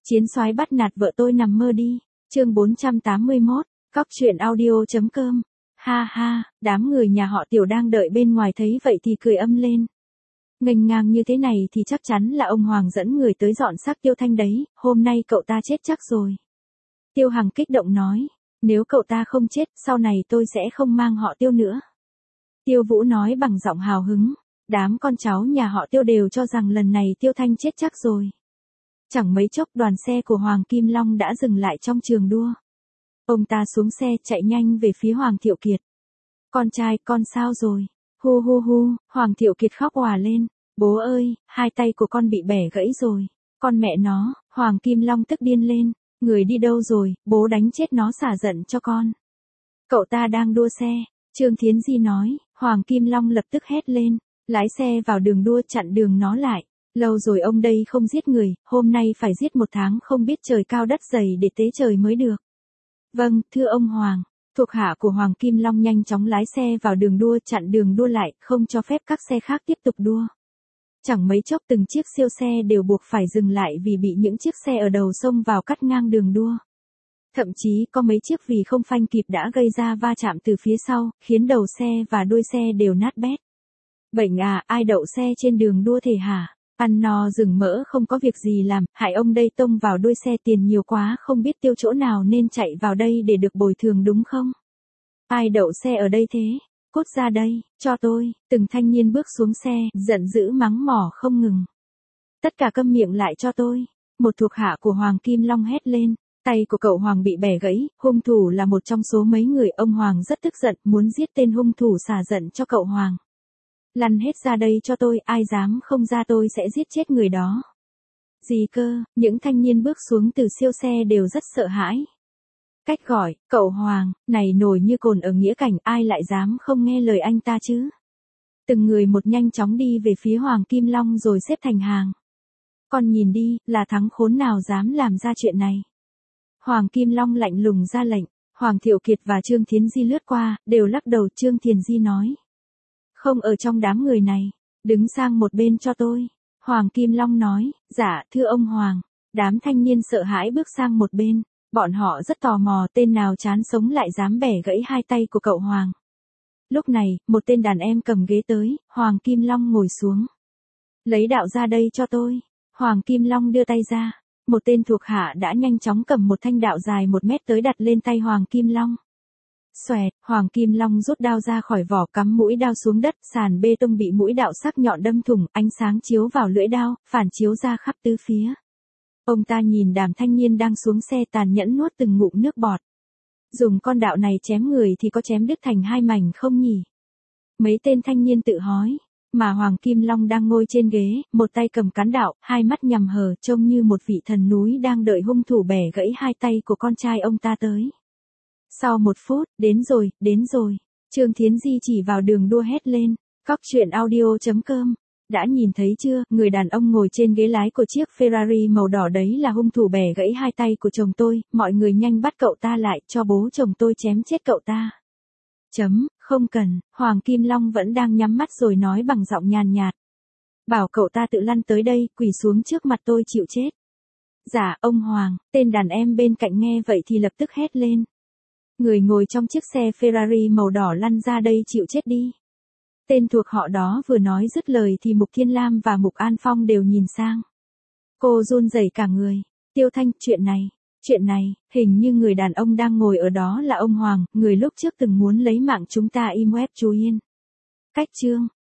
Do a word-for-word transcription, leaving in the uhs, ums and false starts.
Chiến soái bắt nạt vợ tôi nằm mơ đi. Chương bốn trăm tám mươi mốt, cóc truyện audio.com. Ha ha, đám người nhà họ Tiểu đang đợi bên ngoài thấy vậy thì cười âm lên. Nghênh ngang như thế này thì chắc chắn là ông Hoàng dẫn người tới dọn xác Tiêu Thanh đấy, hôm nay cậu ta chết chắc rồi. Tiêu Hằng kích động nói, nếu cậu ta không chết, sau này tôi sẽ không mang họ Tiêu nữa. Tiêu Vũ nói bằng giọng hào hứng, đám con cháu nhà họ Tiêu đều cho rằng lần này Tiêu Thanh chết chắc rồi. Chẳng mấy chốc đoàn xe của Hoàng Kim Long đã dừng lại trong trường đua. Ông ta xuống xe chạy nhanh về phía Hoàng Thiệu Kiệt. Con trai, con sao rồi? Hu hu hu, Hoàng Thiệu Kiệt khóc òa lên. Bố ơi, hai tay của con bị bẻ gãy rồi. Con mẹ nó, Hoàng Kim Long tức điên lên. Người đi đâu rồi, bố đánh chết nó xả giận cho con. Cậu ta đang đua xe, Trương Thiến Di nói. Hoàng Kim Long lập tức hét lên, lái xe vào đường đua chặn đường nó lại. Lâu rồi ông đây không giết người, hôm nay phải giết một tháng không biết trời cao đất dày để tế trời mới được. Vâng, thưa ông Hoàng. Thuộc hạ của Hoàng Kim Long nhanh chóng lái xe vào đường đua chặn đường đua lại, không cho phép các xe khác tiếp tục đua. Chẳng mấy chốc từng chiếc siêu xe đều buộc phải dừng lại vì bị những chiếc xe ở đầu xông vào cắt ngang đường đua. Thậm chí có mấy chiếc vì không phanh kịp đã gây ra va chạm từ phía sau, khiến đầu xe và đuôi xe đều nát bét. Bệnh à, ai đậu xe trên đường đua thể hả? Ăn no rừng mỡ không có việc gì làm, hại ông đây tông vào đuôi xe tiền nhiều quá không biết tiêu chỗ nào nên chạy vào đây để được bồi thường đúng không? Ai đậu xe ở đây thế? Cút ra đây, cho tôi. Từng thanh niên bước xuống xe, giận dữ mắng mỏ không ngừng. Tất cả câm miệng lại cho tôi. Một thuộc hạ của Hoàng Kim Long hét lên. Tay của cậu Hoàng bị bẻ gãy, hung thủ là một trong số mấy người. Ông Hoàng rất tức giận, muốn giết tên hung thủ xả giận cho cậu Hoàng. Lăn hết ra đây cho tôi, ai dám không ra tôi sẽ giết chết người đó. Gì cơ, những thanh niên bước xuống từ siêu xe đều rất sợ hãi. Cách gọi, cậu Hoàng, này nổi như cồn ở nghĩa cảnh, ai lại dám không nghe lời anh ta chứ? Từng người một nhanh chóng đi về phía Hoàng Kim Long rồi xếp thành hàng. Con nhìn đi, là thắng khốn nào dám làm ra chuyện này? Hoàng Kim Long lạnh lùng ra lệnh, Hoàng Thiệu Kiệt và Trương Thiến Di lướt qua, đều lắc đầu. Trương Thiến Di nói. Không ở trong đám người này, đứng sang một bên cho tôi. Hoàng Kim Long nói, dạ, thưa ông Hoàng. Đám thanh niên sợ hãi bước sang một bên, bọn họ rất tò mò tên nào chán sống lại dám bẻ gãy hai tay của cậu Hoàng. Lúc này, một tên đàn em cầm ghế tới, Hoàng Kim Long ngồi xuống. Lấy đạo ra đây cho tôi. Hoàng Kim Long đưa tay ra, một tên thuộc hạ đã nhanh chóng cầm một thanh đạo dài một mét tới đặt lên tay Hoàng Kim Long. Xoẹt, Hoàng Kim Long rút đao ra khỏi vỏ cắm mũi đao xuống đất, sàn bê tông bị mũi đạo sắc nhọn đâm thủng, ánh sáng chiếu vào lưỡi đao, phản chiếu ra khắp tứ phía. Ông ta nhìn đám thanh niên đang xuống xe tàn nhẫn nuốt từng ngụm nước bọt. Dùng con đạo này chém người thì có chém đứt thành hai mảnh không nhỉ? Mấy tên thanh niên tự hỏi, mà Hoàng Kim Long đang ngồi trên ghế, một tay cầm cán đạo, hai mắt nhằm hờ, trông như một vị thần núi đang đợi hung thủ bẻ gãy hai tay của con trai ông ta tới. Sau một phút, đến rồi, đến rồi. Trương Thiến Di chỉ vào đường đua hét lên. Cóc truyện audio.com. Đã nhìn thấy chưa, người đàn ông ngồi trên ghế lái của chiếc Ferrari màu đỏ đấy là hung thủ bẻ gãy hai tay của chồng tôi. Mọi người nhanh bắt cậu ta lại, cho bố chồng tôi chém chết cậu ta. Chấm, không cần. Hoàng Kim Long vẫn đang nhắm mắt rồi nói bằng giọng nhàn nhạt. Bảo cậu ta tự lăn tới đây, quỳ xuống trước mặt tôi chịu chết. Dạ, ông Hoàng. Tên đàn em bên cạnh nghe vậy thì lập tức hét lên. Người ngồi trong chiếc xe Ferrari màu đỏ lăn ra đây chịu chết đi. Tên thuộc họ đó vừa nói dứt lời thì Mục Thiên Lam và Mục An Phong đều nhìn sang. Cô run rẩy cả người. Tiêu Thanh, chuyện này, chuyện này, hình như người đàn ông đang ngồi ở đó là ông Hoàng, người lúc trước từng muốn lấy mạng chúng ta. Im web chú Yên. Cách chương.